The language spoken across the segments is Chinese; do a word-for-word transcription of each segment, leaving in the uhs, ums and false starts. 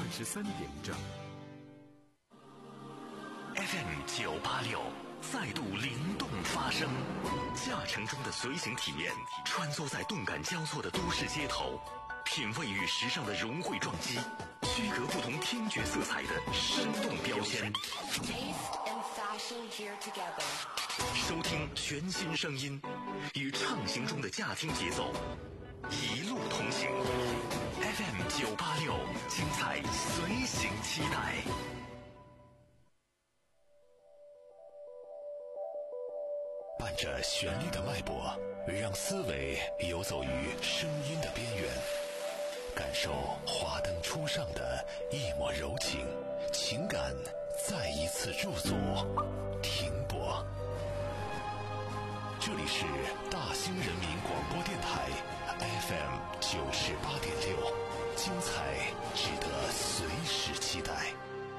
十三点整。 F M 九八六再度灵动发声，驾乘中的随行体验，穿梭在动感交错的都市街头，品味与时尚的融汇撞击，区隔不同听觉色彩的生动标签。收听全新声音，与畅行中的驾听节奏，一路同行。F M 九八六，精彩随行期待。伴着旋律的脉搏，让思维游走于声音的边缘，感受华灯初上的一抹柔情，情感再一次驻足停泊。这里是大兴人民广播电台 F M 九十八点六，精彩值得随时期待。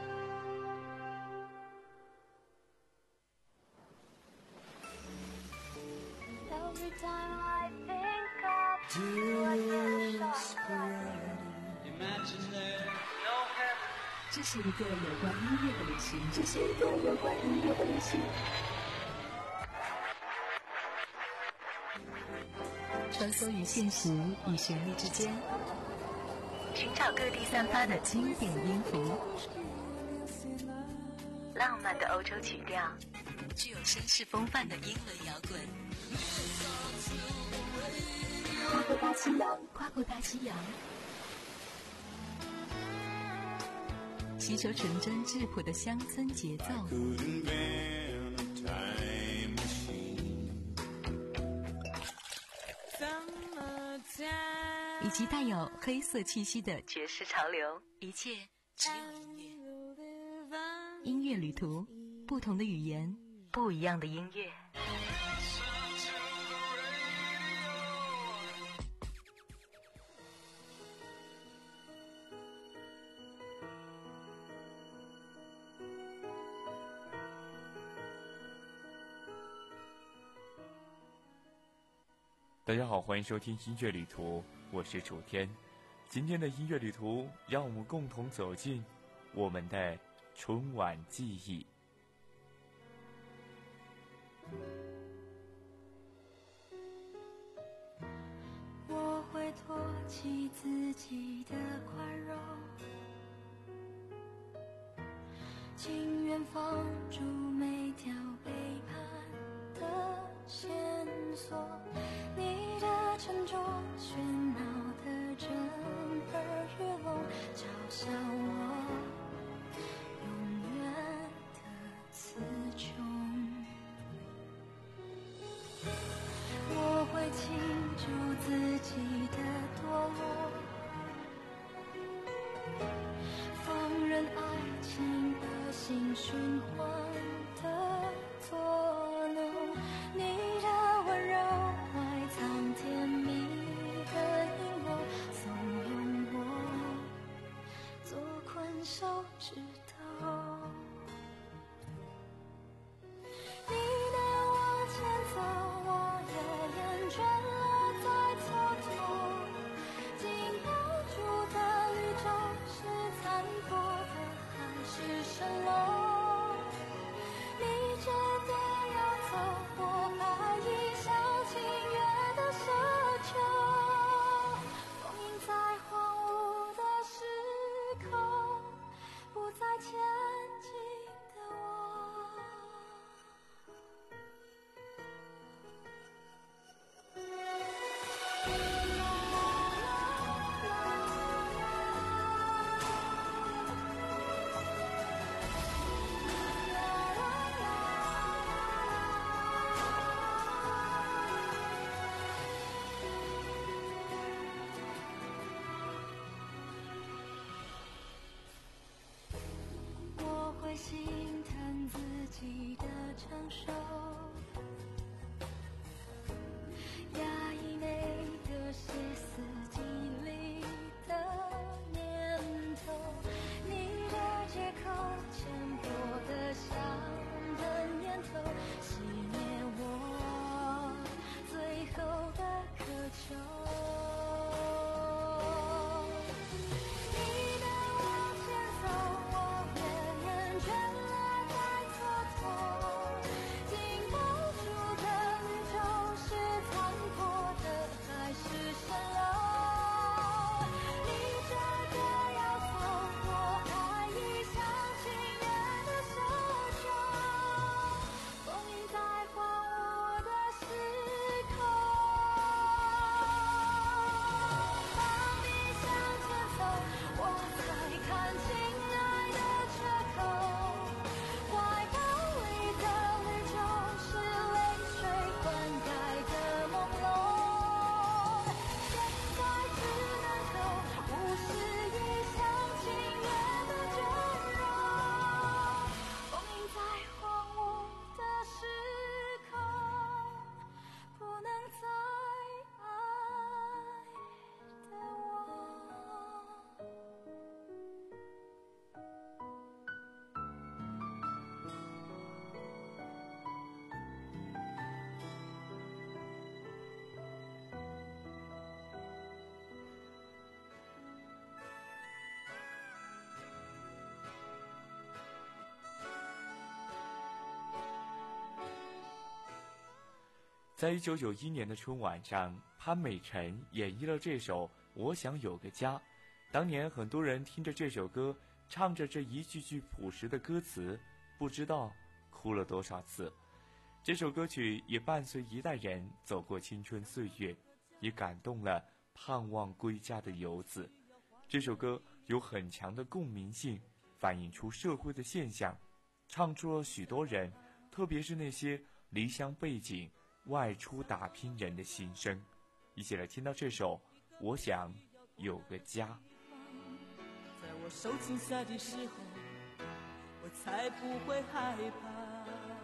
这是一个有关音乐的旅行，这是一个有关音乐的旅行。穿梭于现实与旋律之间，寻找各地散发的经典音符，浪漫的欧洲曲调，具有绅士风范的英伦摇滚。跨过大西洋，跨过大西洋，吸收纯真质朴的乡村节奏，以及带有黑色气息的爵士潮流，一切只有音乐。音乐旅途，不同的语言，不一样的音乐。 大家好，欢迎收听音乐旅途，我是楚天。今天的音乐旅途，让我们共同走进我们的春晚记忆。 我会唾弃自己的宽容，情愿放逐每条背叛的线索，你的沉重喧闹的震耳欲聋，嘲笑我永远的词穷。我会庆祝自己的堕落，放任爱情恶性循环的作弄，你的温柔埋藏甜蜜的阴谋，怂恿我做困手指头。你能往前走，我也厌倦了再蹉跎，紧抱住的绿洲是残破的还是蜃楼？你决定要走，我还一厢情愿的奢求，封印在荒芜的时空，不再前进的我。我会心疼自己的承受，压抑内的歇斯底里的念头，你的借口浅薄的像的念头，熄灭我最后的渴求。你能往前在一九九一年的春晚上，潘美辰演绎了这首《我想有个家》。当年很多人听着这首歌，唱着这一句句朴实的歌词，不知道哭了多少次。这首歌曲也伴随一代人走过青春岁月，也感动了盼望归家的游子。这首歌有很强的共鸣性，反映出社会的现象，唱出了许多人，特别是那些离乡背井外出打拼人的心声。一起来听到这首《我想有个家》。 在我受惊吓的时候，我才不会害怕，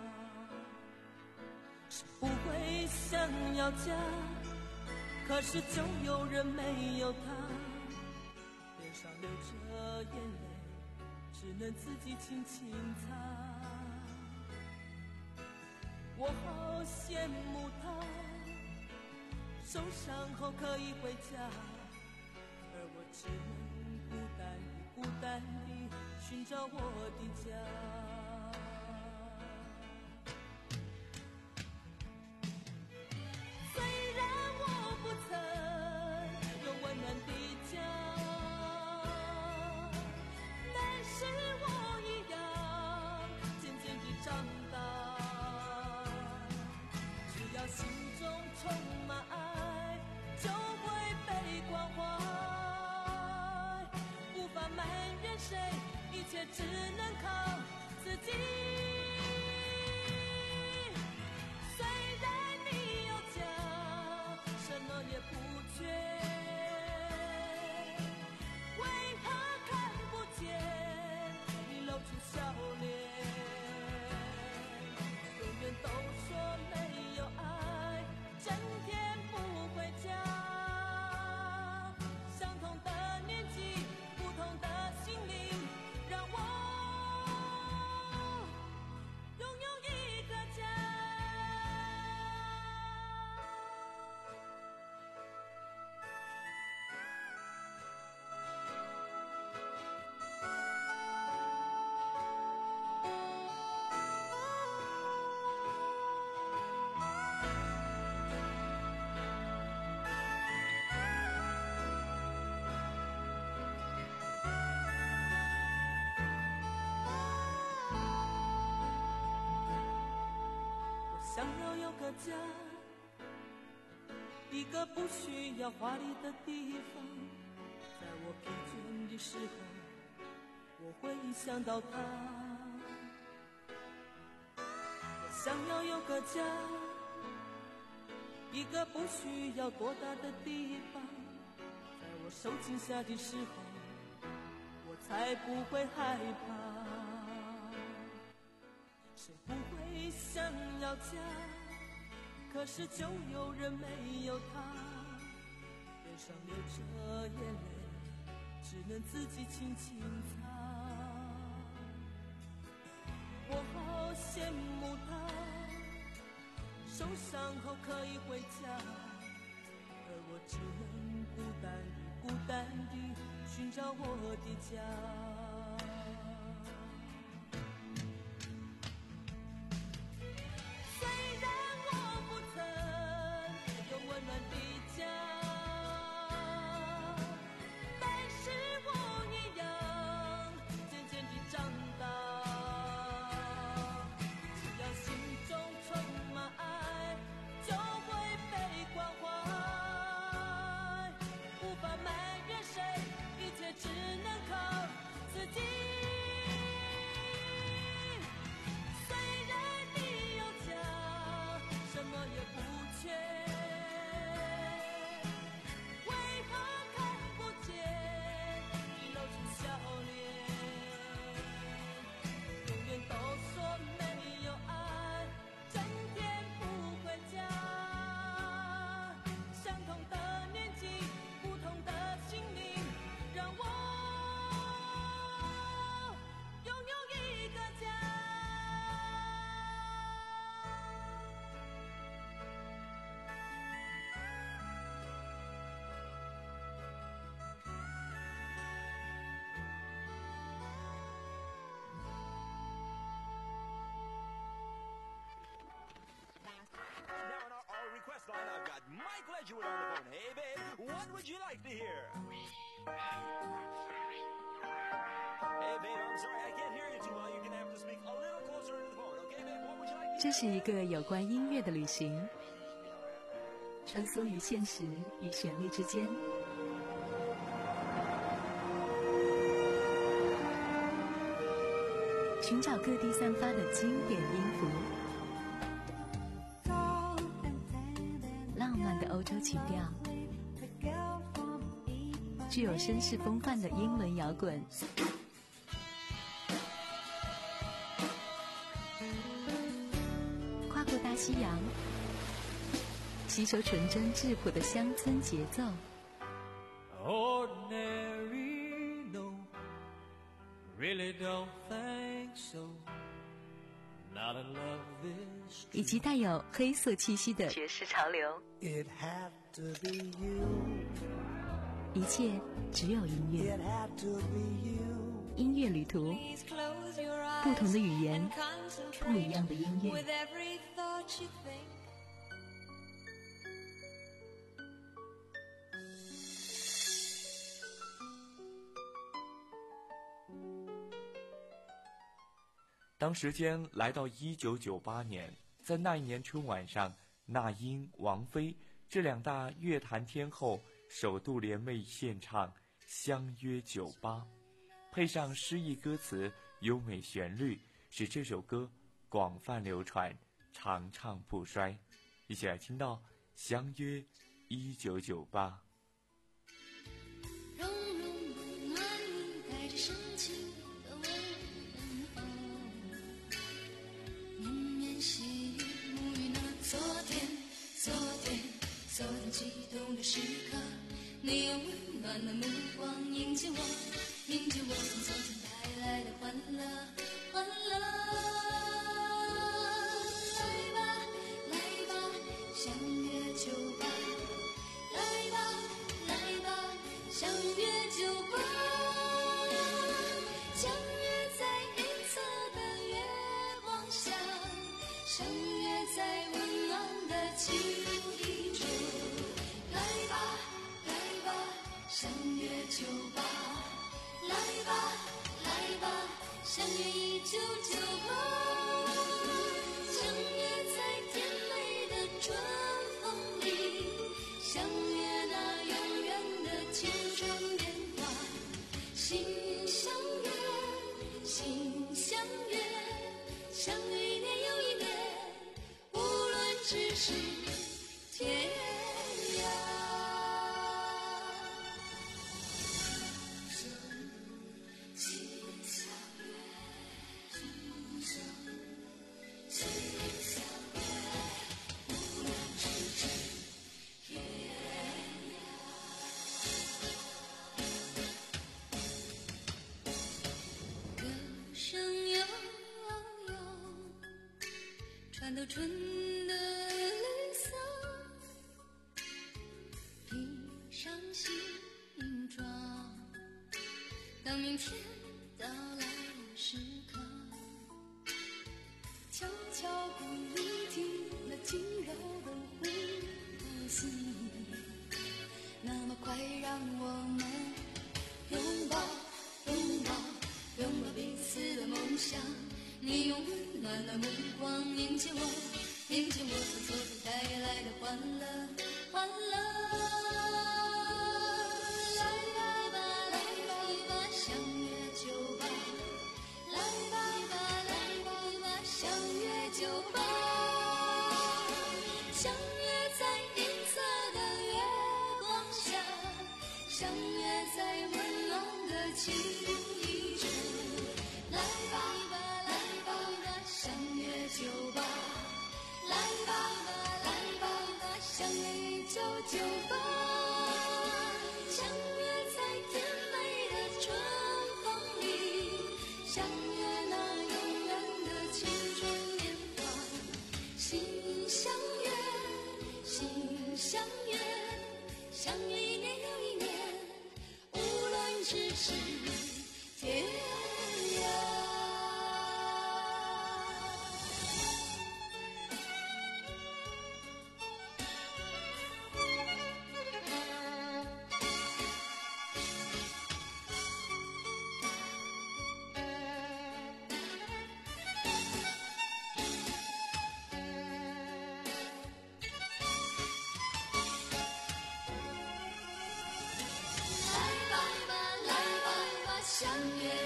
是不会想要家，可是就有人没有他，脸上流着眼泪，只能自己轻轻擦。我好羡慕他，受伤后可以回家，而我只能孤单地、孤单地寻找我的家。虽然我不曾有温暖的家，但是我一样渐渐地长大。只要心中充满爱，就会被关怀，无法埋怨谁，一切只能靠自己。虽然你有家，什么也不缺，为何看不见你露出笑脸？永远都说没有爱，整天不回家。相同的年纪，不同的心灵，让我拥有一个家。想要有个家，一个不需要华丽的地方，在我疲倦的时候，我会想到他。我想要有个家，一个不需要多大的地方，在我受惊吓的时候，我才不会害怕。谁不会想要家，可是就有人没有他，脸上流着眼泪，只能自己轻轻擦。我好羡慕他，受伤后可以回家，而我只能孤单地、孤单地寻找我的家。只能靠自 What would you like to hear? Hey, babe, I'm sorry, I can't hear you too well. You're gonna have to speak a little closer into the phone, okay, babe? What would you like to hear? 这是一个有关音乐的旅行，穿梭于现实与旋律之间。寻找各地散发的经典音符，浪漫的欧洲情调，具有绅士风范的英伦摇滚，跨过大西洋，吸收纯真质朴的乡村节奏。 Ordinary, no, really don't think so. Not in love this 以及带有黑色气息的爵士潮流。 It had to be you. 一切只有音乐。 It had to be you. 音乐旅途，不同的语言，不一样的音乐。 With every thought you think. 当时间来到一九九八年，在那一年春晚上，那英、王菲这两大乐坛天后首度联袂献唱《相约九八》，配上诗意歌词、优美旋律，使这首歌广泛流传，长唱不衰。一起来听到《相约一九九八》。 融融暖暖，带着深情的问候，绵绵细雨沐浴那昨天，昨天，昨天激动的时刻，你用温暖的目光迎接我，迎接我从昨天带来的欢乐，欢乐。来吧，来吧，相约九八。来吧，来吧，相约九八，相约在银色的月光下，相约在温暖的情意中。来吧，来吧，相约九八，来吧，来吧，相约一九九八，相约在甜美的春风里。相约那永远的青春年华，心相约，心相约，相约一年又一年，无论咫尺天涯。心相约，心相约，心相约，无论咫尺。歌声悠悠，穿透春的绿色，披上新装，当明天到来的时刻，悄悄鼓聆听那轻柔的呼吸，那么快让我们拥抱拥抱拥抱彼此的梦想。你用温暖的目光迎接我，迎接我从昨天带来的欢乐，欢乐。来吧吧，来吧吧，相约九八。来吧吧，来吧吧，相约九八。相约在银色的月光下，相约在温暖的情意中。来吧吧，来吧吧，相约九八。来吧吧，来吧吧，相约一九九八。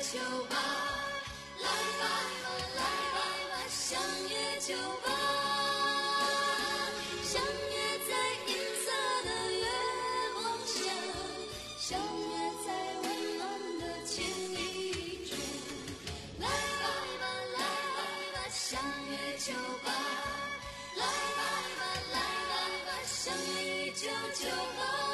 酒吧，来吧来吧吧，相约酒吧，相约在银色的月光下，相约在温暖的情意中。来吧来吧吧，相约酒吧，来吧来吧吧，相约一九九八。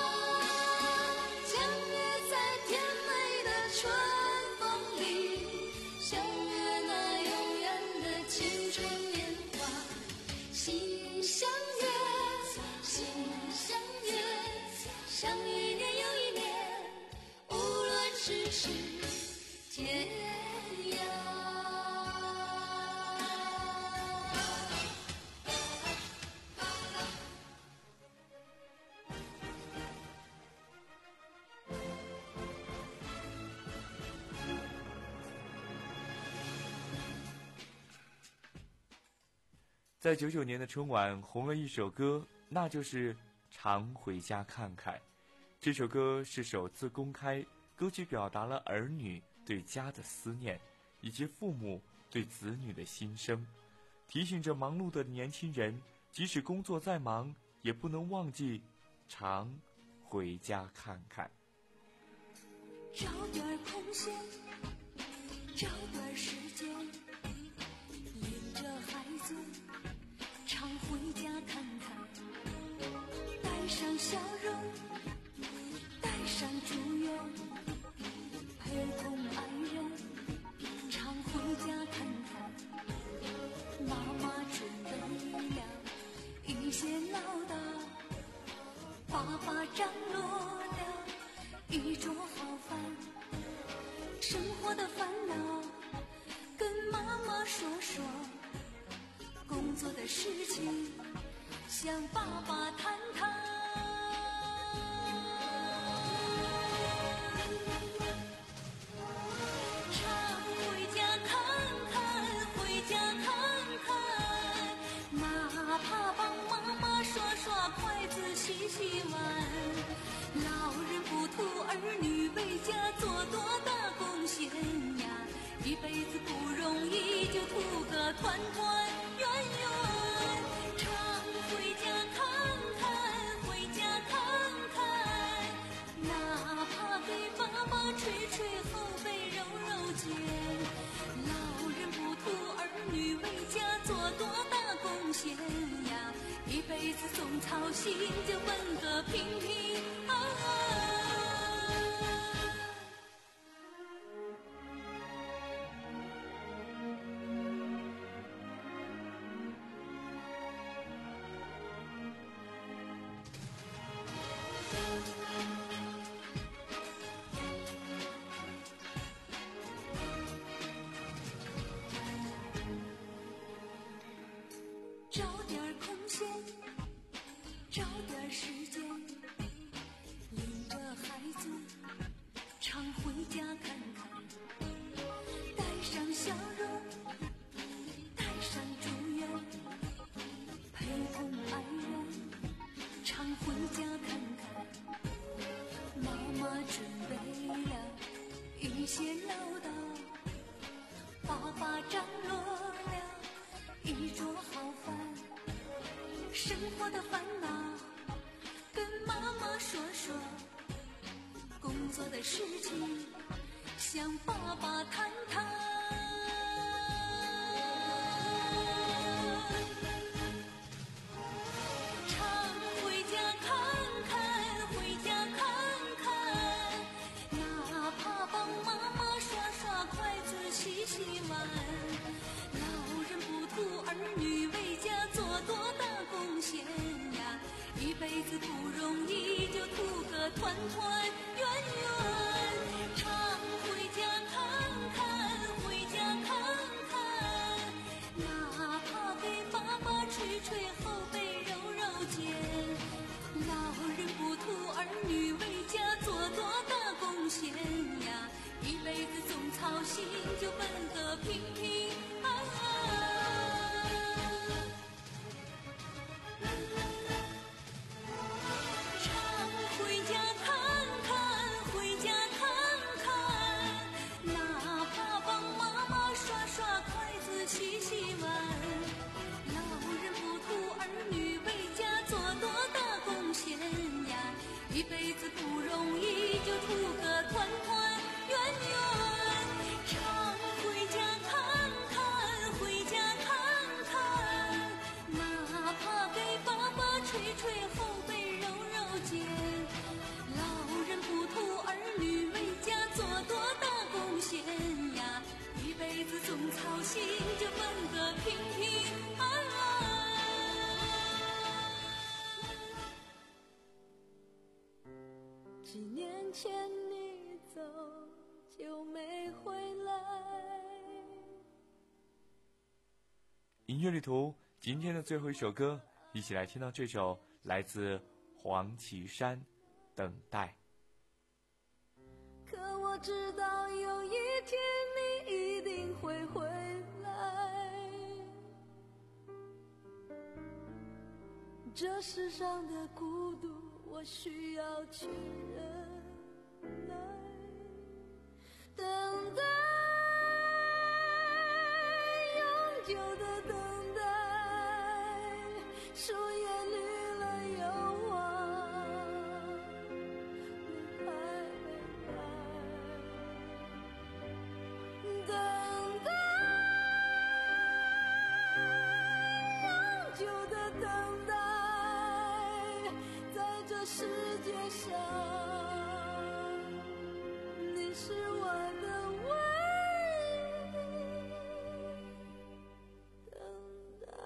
相遇一年又一年，无论世事天涯。 在九九年的春晚红了一首歌，那就是《常回家看看》。这首歌是首次公开，歌曲表达了儿女对家的思念，以及父母对子女的心声，提醒着忙碌的年轻人，即使工作再忙，也不能忘记常回家看看。 找点空闲，找点时间，领着孩子常回家看看，带上笑容，带上祝愿，陪同爱人常回家看看。妈妈准备了一些唠叨，爸爸张罗了一桌好饭，生活的烦恼跟妈妈说说，工作的事情向爸爸谈谈。常回家看看，回家看看，哪怕帮妈妈刷刷筷子洗洗碗，老人不图儿女为家做多大贡献呀，一辈子不容易，就图个团团圆圆。常回家看看，回家看看，哪怕给爸爸捶捶后背揉揉肩，老人不图儿女为家做多大贡献呀，一辈子总操心，就问个平平安安。找点空闲，找点时间，领着孩子常回家看看，带上笑容，带上祝愿，陪同爱人常回家看看。妈妈准备了一些唠叨，爸爸张罗了一桌好饭，生活的烦恼跟妈妈说说，工作的事情向爸爸谈谈。常回家看看，回家看看，哪怕帮妈妈刷刷筷子洗洗碗，老人不图儿女为家做多大贡献呀，一辈子不容易，就图个团团圆圆。常回家看看，回家看看，哪怕给爸爸捶捶后背揉揉肩，老人不图儿女为家做多大贡献呀，一辈子总操心，就奔个平平安安。常回家看看，回家看总操心着奔个平平安安。几年前你走就没回来。 音乐旅途今天的最后一首歌，一起来听到这首来自黄绮珊《等待》。 可我知道有一天你一定会回来，这世上的孤独我需要去忍耐，等待，永久的等待，树叶绿了又黄，你还没来，等待，永久的等待，在这世界上，你是我的唯一等待。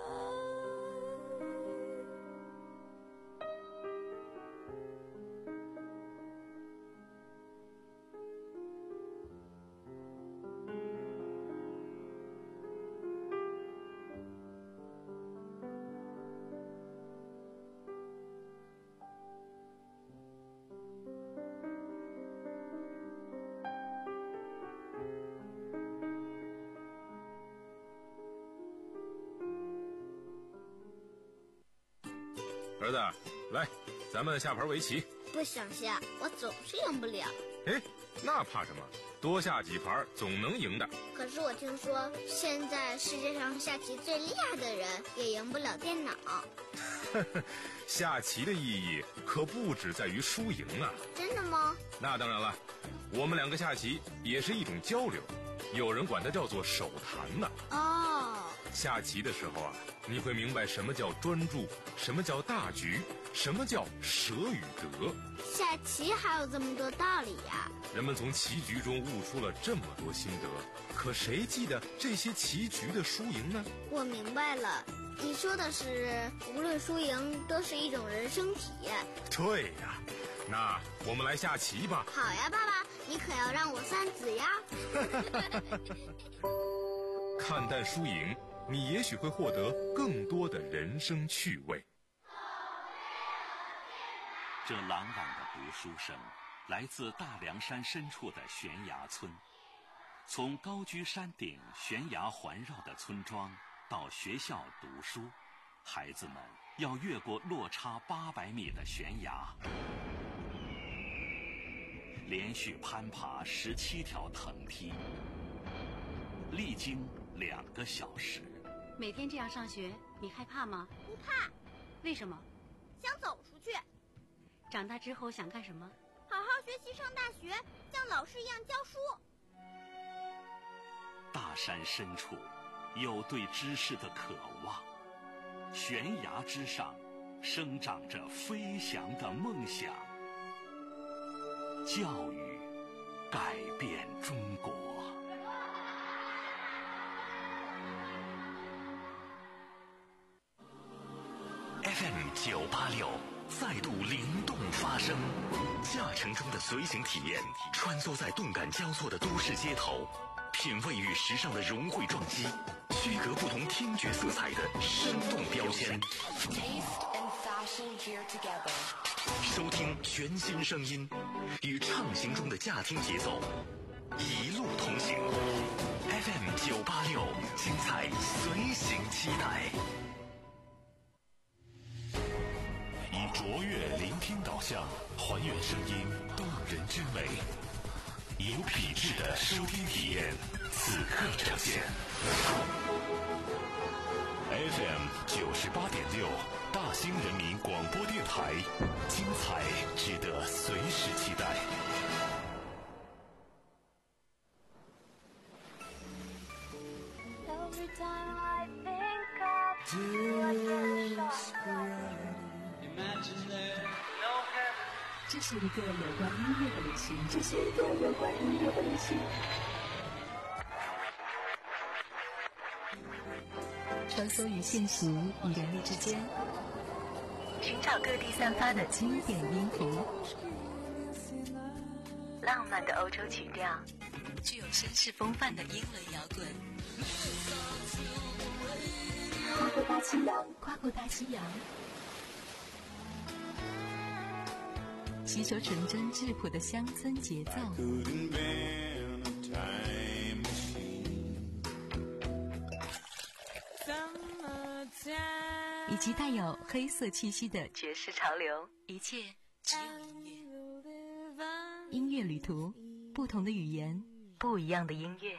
儿子，来，咱们下盘围棋。 不想下，我总是赢不了。 哎，那怕什么？多下几盘总能赢的。 可是我听说，现在世界上下棋最厉害的人也赢不了电脑。 下棋的意义可不只在于输赢啊！ 真的吗？ 那当然了，我们两个下棋也是一种交流，有人管它叫做手谈呢。 哦， 下棋的时候啊，你会明白什么叫专注，什么叫大局，什么叫舍与得。 下棋还有这么多道理呀！ 人们从棋局中悟出了这么多心得，可谁记得这些棋局的输赢呢？ 我明白了，你说的是无论输赢都是一种人生体验。 对呀，那我们来下棋吧。 好呀，爸爸，你可要让我三子呀。 看淡输赢，你也许会获得更多的人生趣味。 这朗朗的读书声来自大凉山深处的悬崖村。从高居山顶悬崖环绕的村庄到学校读书，孩子们要越过落差八百米的悬崖，连续攀爬十七条藤梯，历经两个小时。 每天这样上学，你害怕吗？ 不怕。 为什么？ 想走出去。 长大之后想干什么？ 好好学习，上大学，像老师一样教书。 大山深处有对知识的渴望，悬崖之上生长着飞翔的梦想。教育改变中国。F M 九八六再度灵动发声，驾乘中的随行体验，穿梭在动感交错的都市街头，品味与时尚的融汇撞击，区隔不同听觉色彩的生动标签。收听全新声音，与畅行中的驾听节奏，一路同行。F M 九八六，精彩随行期待。以卓越聆听导向，还原声音动人之美，有品质的收听体验，此刻呈现。F M 九十八点六，大兴人民广播电台，精彩值得随时期待。 这是一个有关音乐的旅行，这是一个有关音乐的旅行。 穿梭于现实与人力之间，寻找各地散发的经典音符，浪漫的欧洲曲调，具有绅士风范的英伦摇滚。跨过大西洋，跨过大西洋，吸收纯真质朴的乡村节奏，以及带有黑色气息的爵士潮流，一切只有音乐。音乐旅途，不同的语言，不一样的音乐。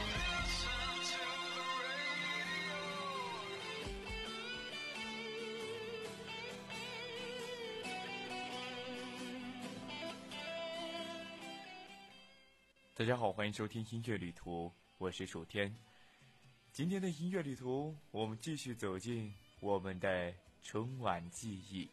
大家好，欢迎收听音乐旅途，我是楚天。今天的音乐旅途，我们继续走进我们的春晚记忆。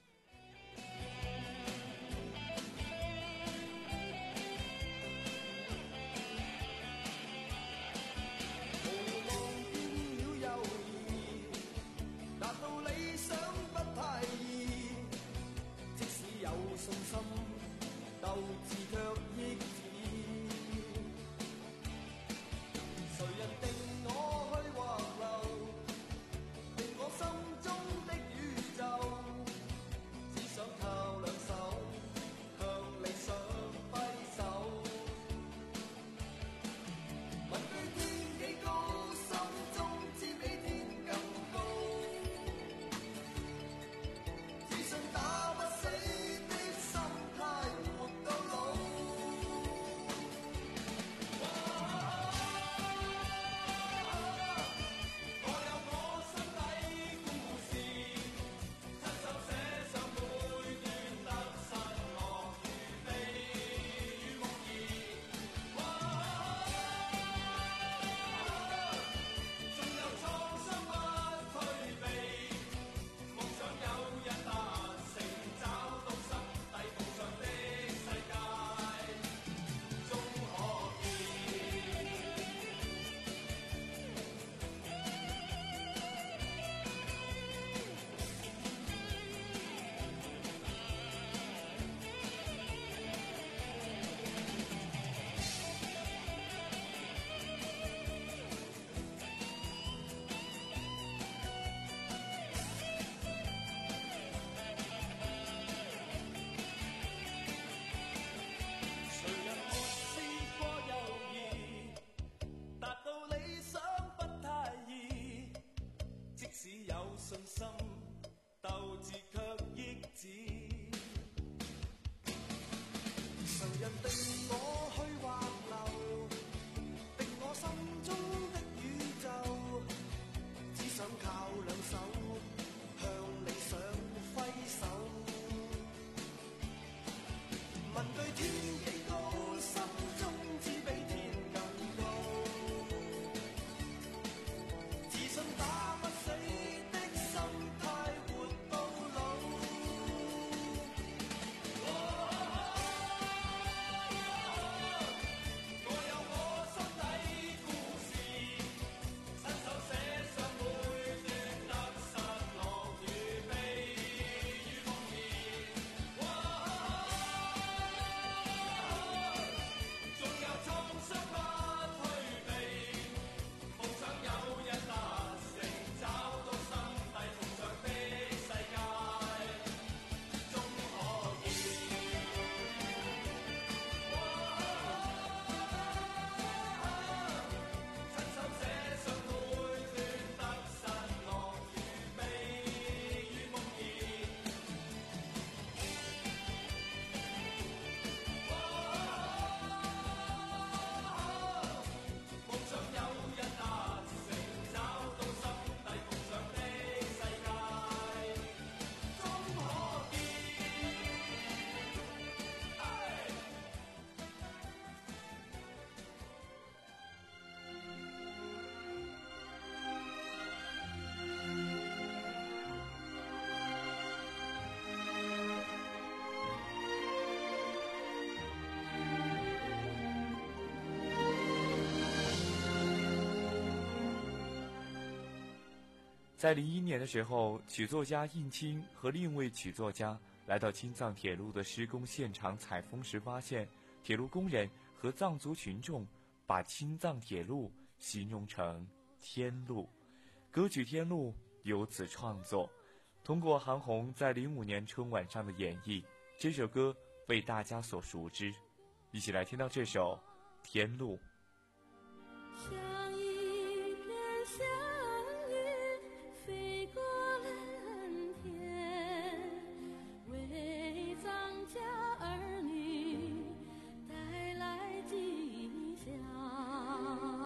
在零一年的时候，曲作家应钦和另一位曲作家来到青藏铁路的施工现场采风时，发现铁路工人和藏族群众把青藏铁路形容成天路，歌曲《天路》由此创作。通过韩红在零五年春晚上的演绎，这首歌被大家所熟知。一起来听到这首《天路》。 像一片祥云飞过蓝天，为藏家儿女带来吉祥。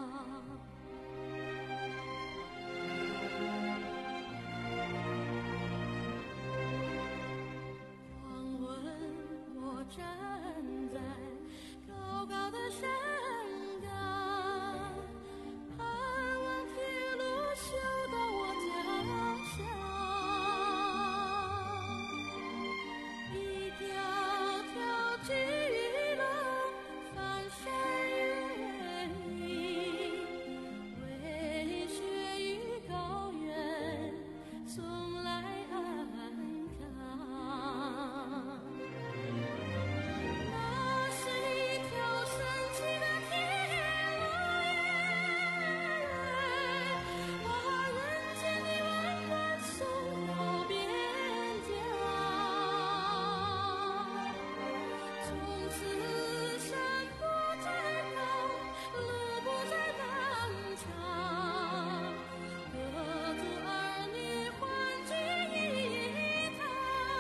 黄昏，我站在高高的山岗，盼望铁路修到我家乡。一条条巨龙翻山越岭，为雪与高原送来安康。那是一条神奇的铁路呀，把人间的温暖送到边疆。从此山不再高，路不再漫长，各族儿女欢聚一堂。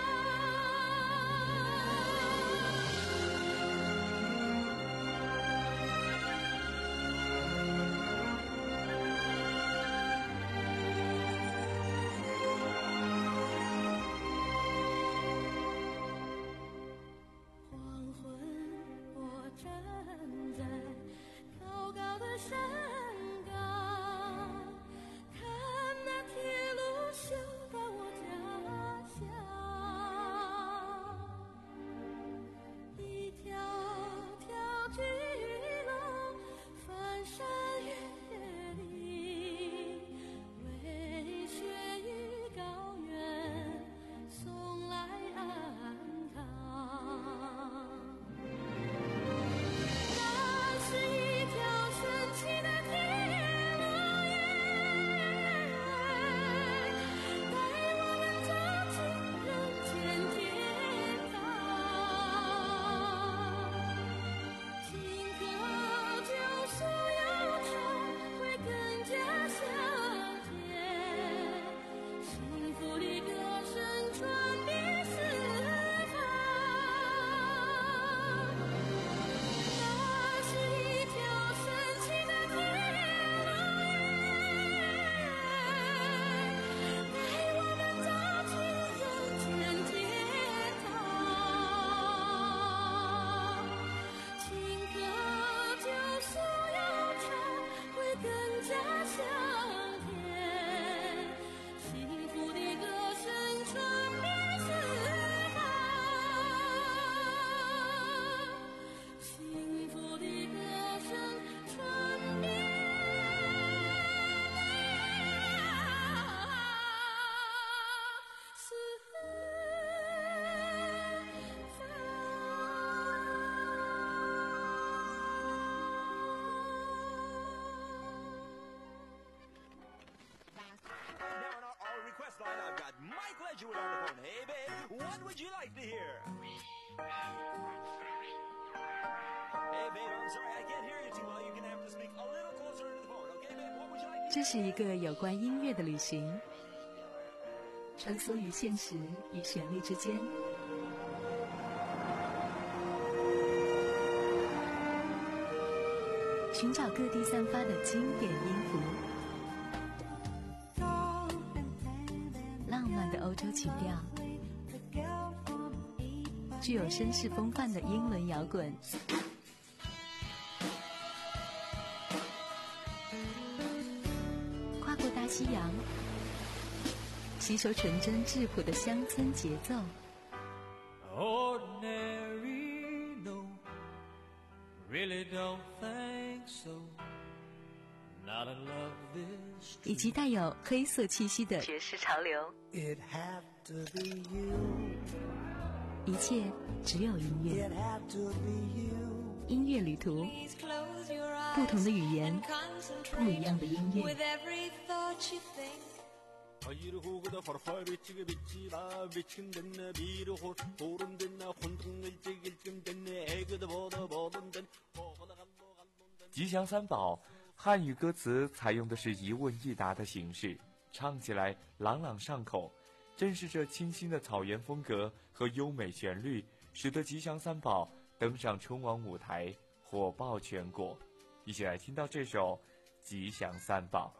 黄昏，我站在高高的山岗，看那铁路修到我家乡。一条条巨龙翻山越岭，为雪与高原送来安康。那是一条神奇的铁路呀，带我们走进人间天堂。顷刻就所有愁会更加香甜，幸福的歌声传遍四方。那是一条神奇的铁路呀，带我们走进人间天堂。顷刻就所有愁会更加香甜，幸福的歌声传遍四方。幸福的歌声传遍四 Now on our, our request line, I've got Mike Ledgerwood on the phone. Hey, babe, what would you like to hear? Hey, babe, I'm sorry, I can't hear you too well. You're gonna have to speak a little closer into the phone, okay, babe? What would you like to 这是一个有关音乐的旅行，穿梭于现实与旋律之间。寻找各地散发的经典音符，浪漫的欧洲情调，具有绅士风范的英伦摇滚，跨过大西洋，吸收纯真质朴的乡村节奏。 Ordinary, no, really don't think so. Not 以及带有黑色气息的爵士潮流。一切只有音乐，音乐旅途，不同的语言，不一样的音乐。 吉祥三宝汉语歌词采用的是一问一答的形式，唱起来朗朗上口。正是这清新的草原风格和优美旋律，使得吉祥三宝登上春晚舞台，火爆全国。一起来听到这首《吉祥三宝》。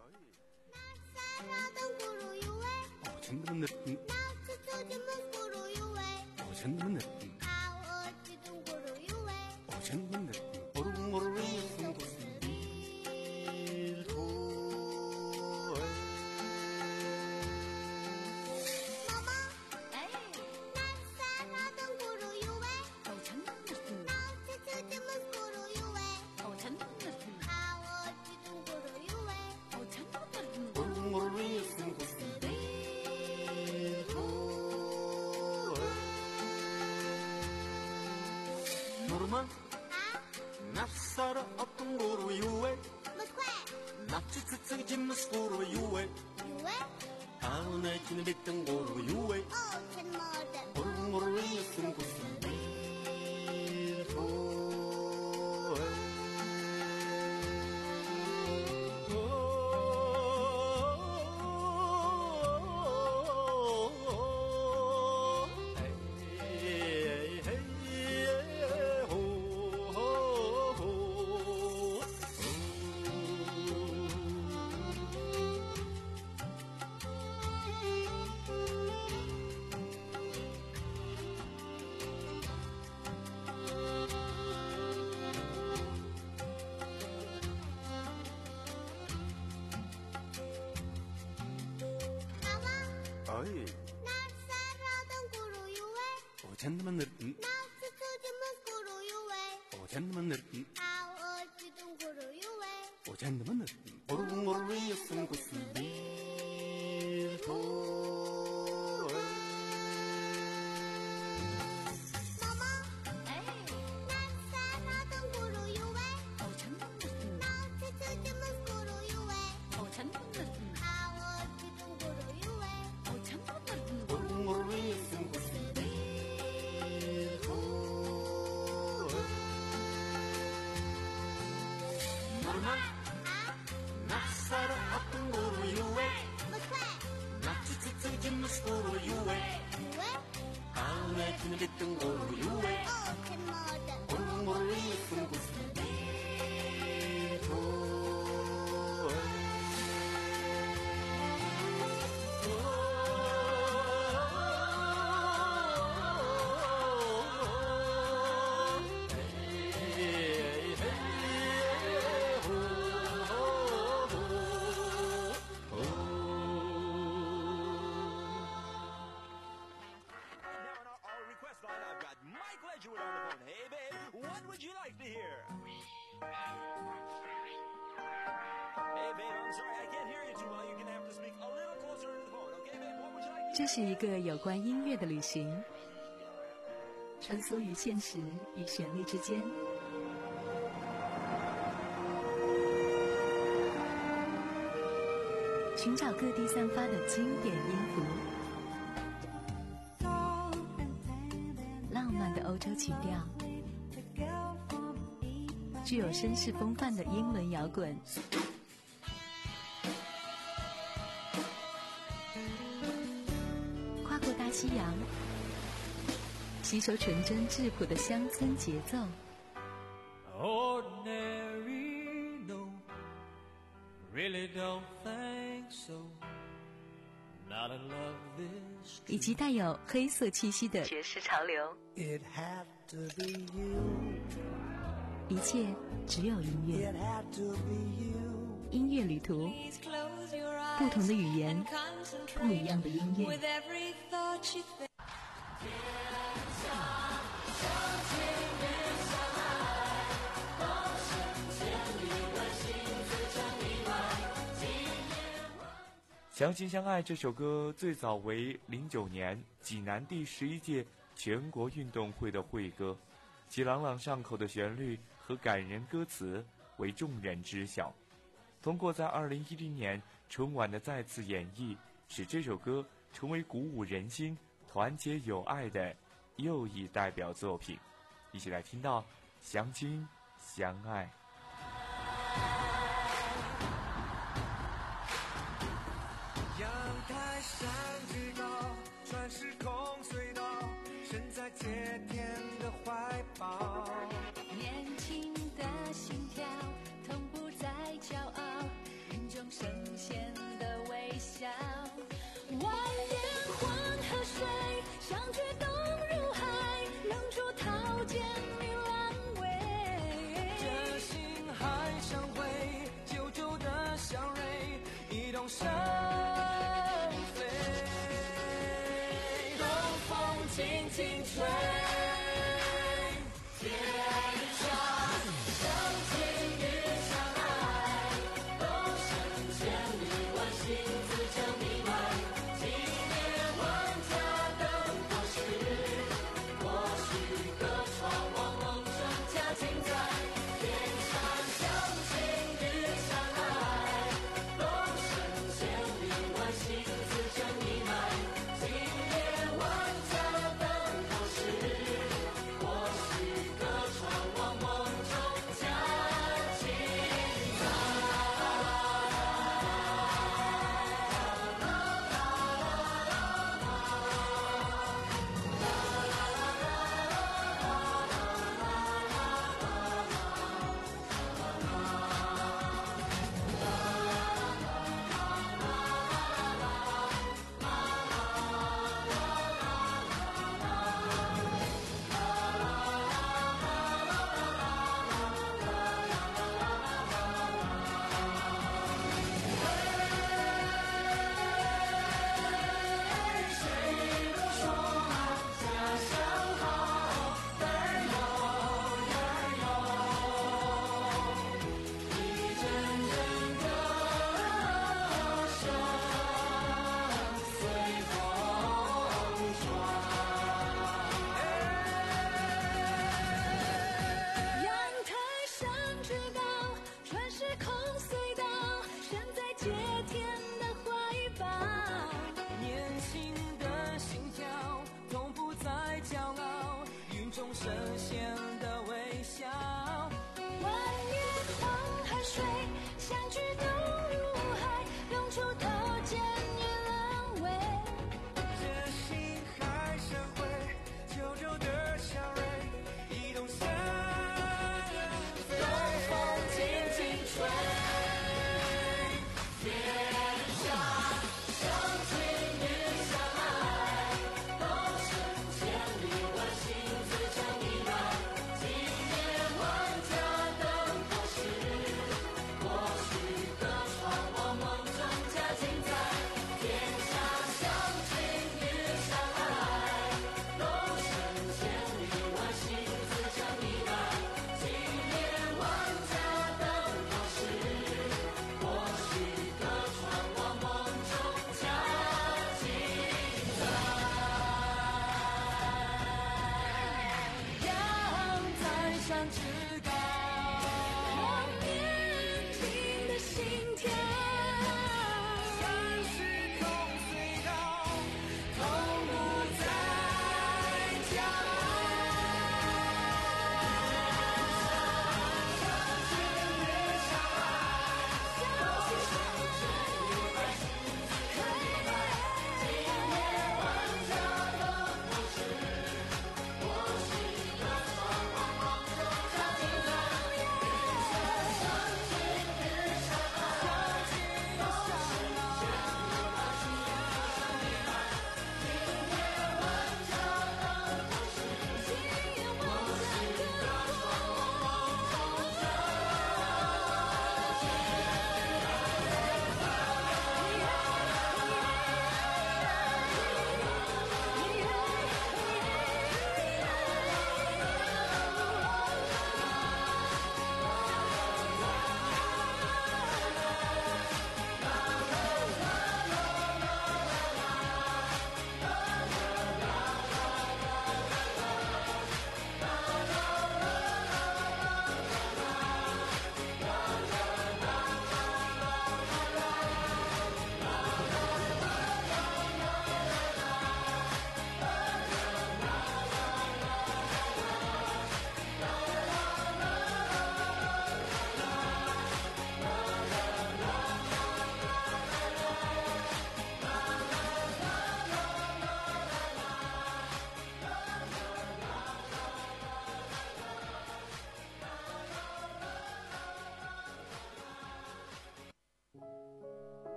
낯설어 어떤 고로 유해 납치 쓰쓰기 무스 고로 유해 아우네 지는 빗던 고로 유해 고로 고로 위에서 고스 어이 낯설어던 고로 유해 오찬만 느낌 낯설어지면 고로 유해 오찬만 느낌 아워지던 고로 유해 오찬만 느낌 고로 위에서 고스 빌도 낯설어 어떤 고로 유해 납치 쓰쓰기 무스 고로 유해 아우네 지는 빗던 고로 유해 고로 고로 위에서 고스 빌도 这是一个有关音乐的旅行，穿梭于现实与旋律之间，寻找各地散发的经典音符，浪漫的欧洲曲调，具有绅士风范的英伦摇滚，跨过大西洋，吸收纯真质朴的乡村节奏。 Ordinary, no, really don't think so. Not in love this. 以及带有黑色气息的爵士潮流。 It had to be you. 一切只有音乐。 It had to be you. 音乐旅途，不同的语言，不一样的音乐。 相亲相爱这首歌最早为零九年济南第十一届全国运动会的会歌，其朗朗上口的旋律和感人歌词为众人知晓。通过在二零一零年春晚的再次演绎，使这首歌成为鼓舞人心、团结友爱的又一代表作品。一起来听到相亲相爱。 阳台上最高，穿时空隧道，身在铁天的怀抱。 年轻的心跳，同步在骄傲，眼中深陷的微笑。蜿蜒黄河水，相聚动如海，冷处涛尖你浪尾。 这心海相会，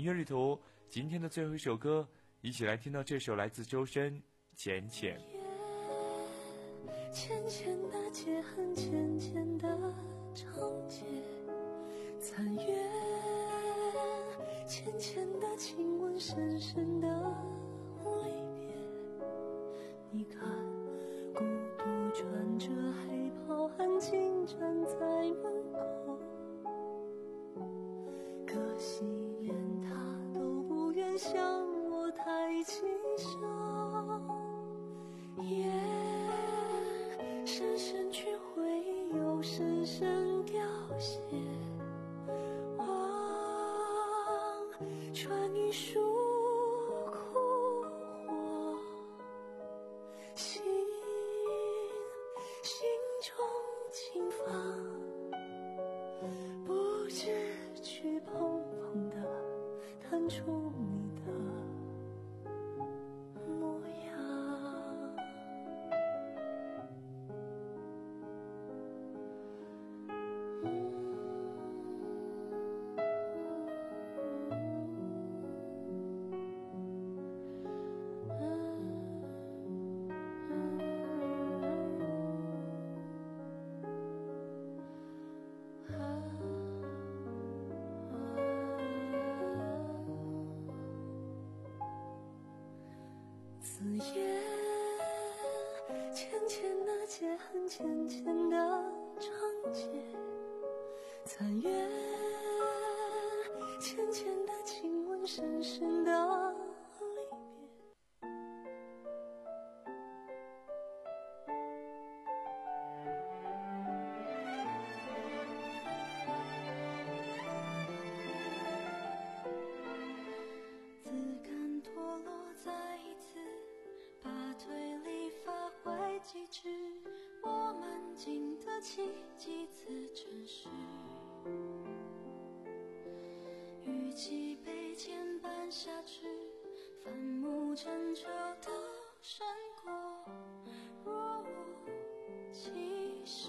乐旅途今天的最后一首歌，一起来听到这首来自周深《浅浅》。 浅浅的街，很浅浅的长街，残月浅浅的亲吻，深深的离别。你看孤独穿着黑袍，安静站在门口，可惜连他都不愿向我抬起手，夜深深去回忆，又深深凋谢，望穿雨疏枯火，心心中轻放，不知去碰碰的弹出你的模样。此夜浅浅的街，很浅浅的长街，残月浅浅的亲吻，深深的离别。自甘堕落再一次，把推理发挥极致，我们经得起几次尘世。与其被牵绊下去，反目成仇都胜过若无其事。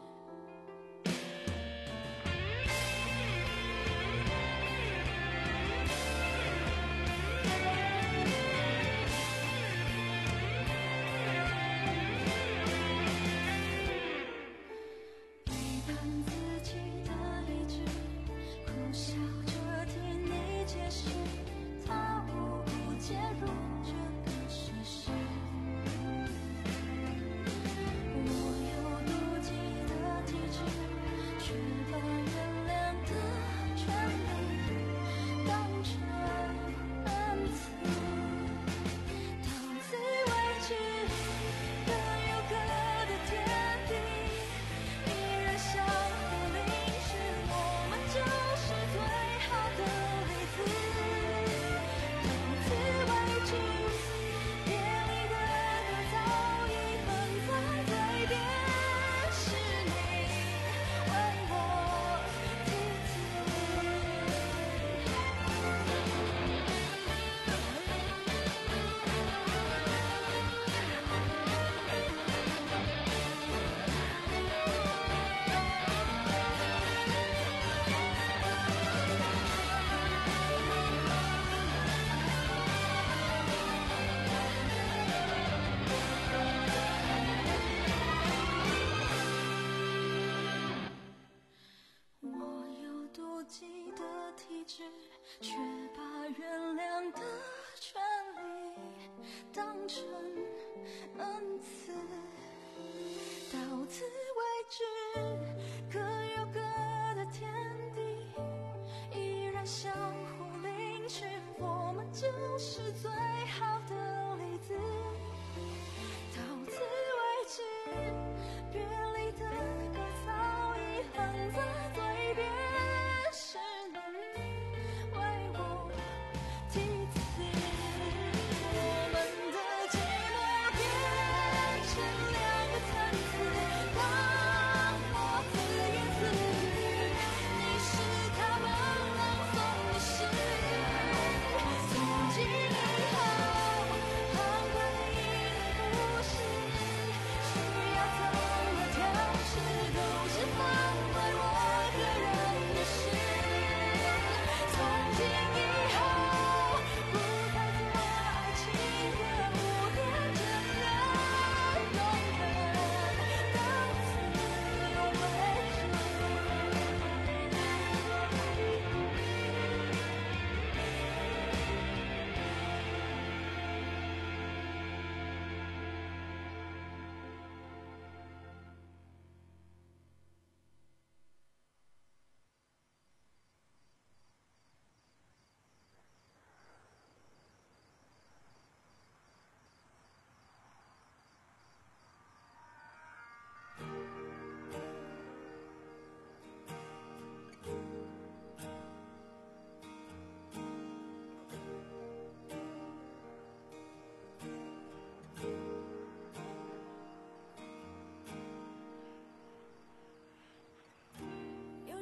却把原谅的权利当成恩赐，到此为止，各有各的天地，依然相互凌迟，我们就是最好的例子。到此为止，别离的歌早已哼在嘴边，是你为我题词，我们的寂寞变成两个层次。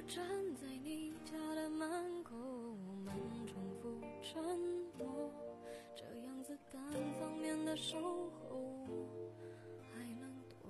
站在你家的门口，我们重复承诺，这样子单方面的守候还能多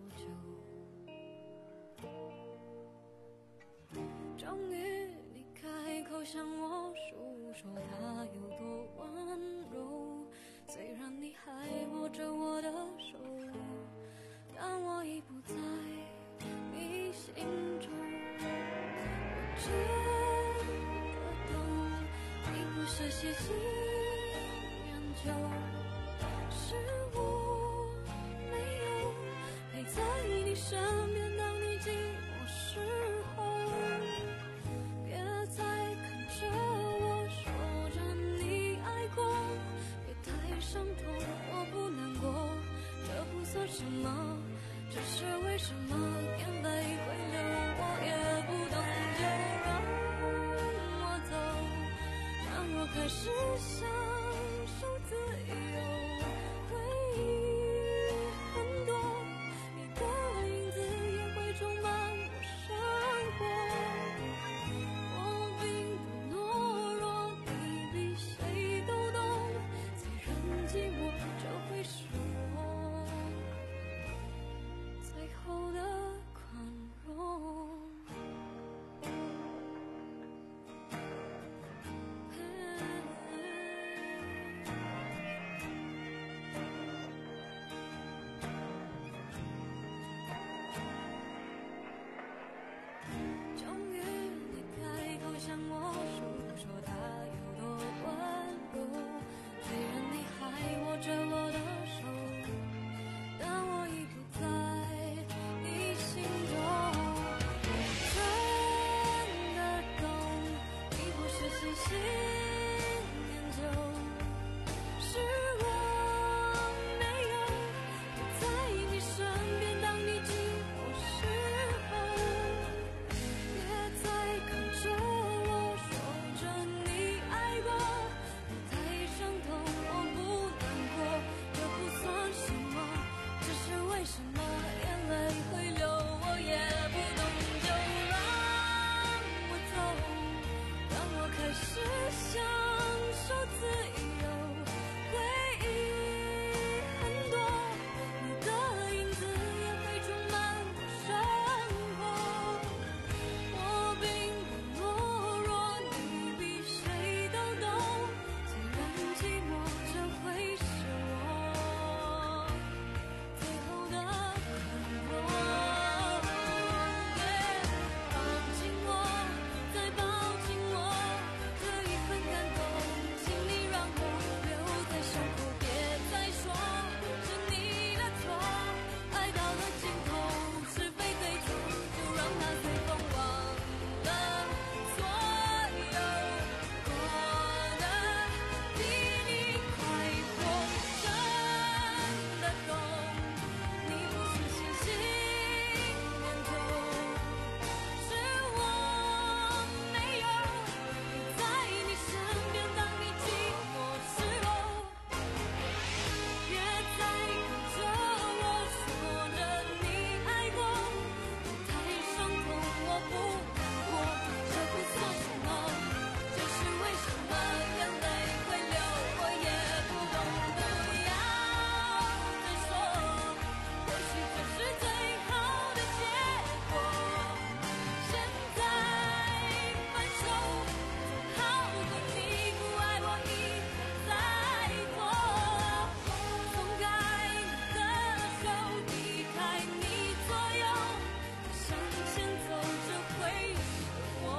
久？终于你开口向我诉说他有多温柔，虽然你还握着我的手，但我已不在你心中。我真的懂，你不是细心研究，是我没有陪在你身边，当你寂寞时候，别再看着我说着你爱过，别太伤痛，我不难过，这不算什么，只是为什么眼泪会流，我也不懂，就让我走，让我开始享受自由。回忆很多，你的影子也会充满我生活。我并不懦弱，你比谁都懂，虽然寂寞这会是我最后的宽容。终于你开口向我诉说他有多温柔，虽然你还握着我的手，但我已不在你心中。我真的懂，你不是细心研究，是我没有陪在你身边，当你寂寞时候，别再看着我说着你爱过，别太伤痛，我不难过，这不算什么，只是为什么眼泪会流，我也不懂，就让我走，让我开始享受自由。回忆很多，你的影子也会充满我生活。我并不懦弱，你比谁都懂，虽然寂寞这会是我最后的宽容。抱紧我，再抱紧我，这一份感动，请你让我留在胸口，别再说是你的错，爱到了尽头，是非对错，就让它随风忘了所有，过得比你快活。真的懂，你不是细心研究，是我没有陪在你身边，当你寂寞时候，别再看着我说着你爱过，别太伤痛，我不难过，这不算什么，只是为什么眼泪会流，我也不懂，不要再说，或许这是最好的结果，现在分手总好过你不爱我一再做，松开你的手，离开你左右，向前走，这会是我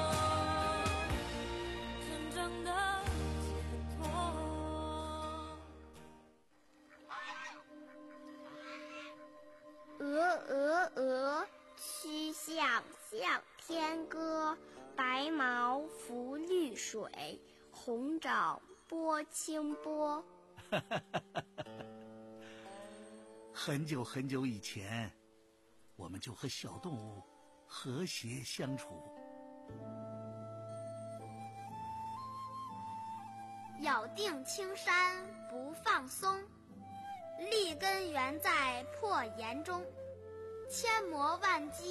成长的解脱。 鹅鹅鹅，曲项向天歌，白毛浮绿水，红掌拨清波。 很久很久以前，我们就和小动物和谐相处。 咬定青山不放松，立根原在破岩中，千磨万击